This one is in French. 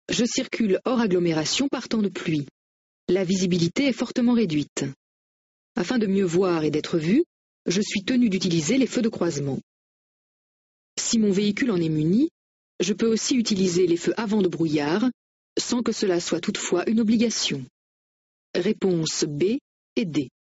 Je circule hors agglomération par temps de pluie. La visibilité est fortement réduite. Afin de mieux voir et d'être vu, je suis tenu d'utiliser les feux de croisement. Si mon véhicule en est muni, je peux aussi utiliser les feux avant de brouillard, sans que cela soit toutefois une obligation. Réponses B et D.